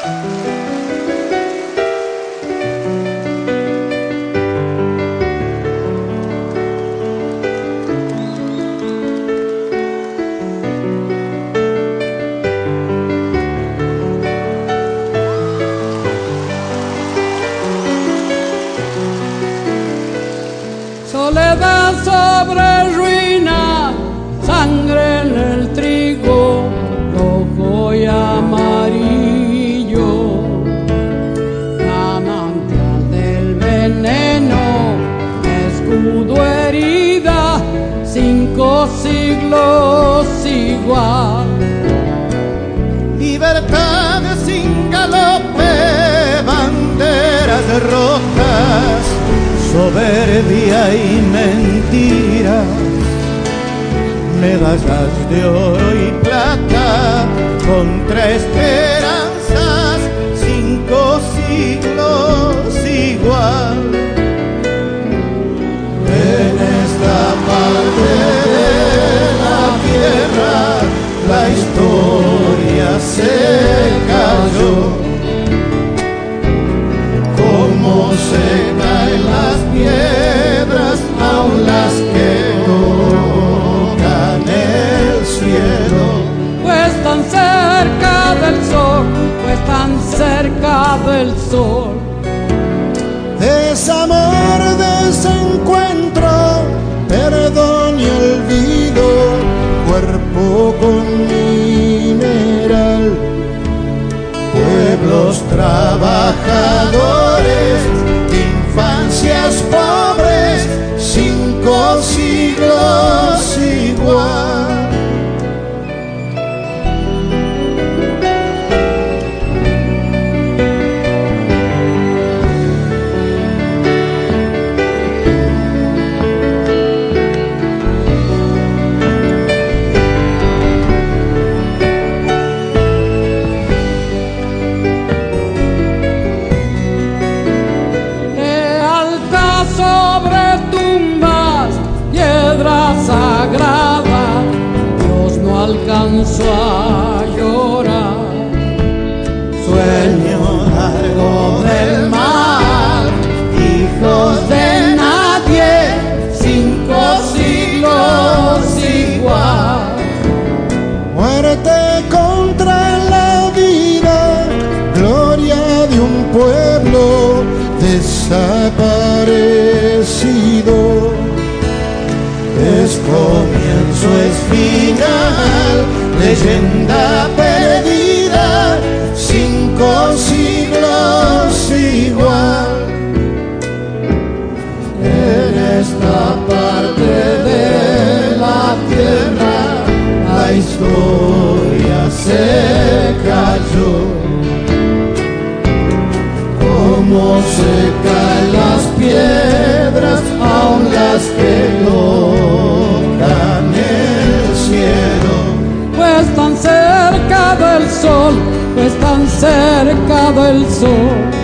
Soledad sobre ruina, sangre en el trigo, rojo y amarillo, manantial del veneno, escudo herida, 5 siglos igual. Libertad sin galope, banderas rojas, soberbia y mentira, medallas de oro y plata, contra esperanzas, 5 siglos igual. En esta parte de la tierra, la historia se cayó. Como se caen las piedras, aún las que tocan el cielo. Pues tan cerca del sol, pues tan cerca del sol. Desamor, desencuentro, perdón y olvido, cuerpo con mineral. Pueblos trabajadores, infancias pobres, 5 siglos igual. Sagrada, Dios no alcanzó a llorar. Sueño largo del mar, hijos de nadie, 5 siglos igual. Muerte contra la vida, gloria de un pueblo desaparecido. Es comienzo, es final, leyenda perdida, 5 siglos igual. En esta parte de la tierra, la historia se cayó. Como se caen las piedras, aún las que tocan el cielo. Pues tan cerca del sol, pues tan cerca del sol.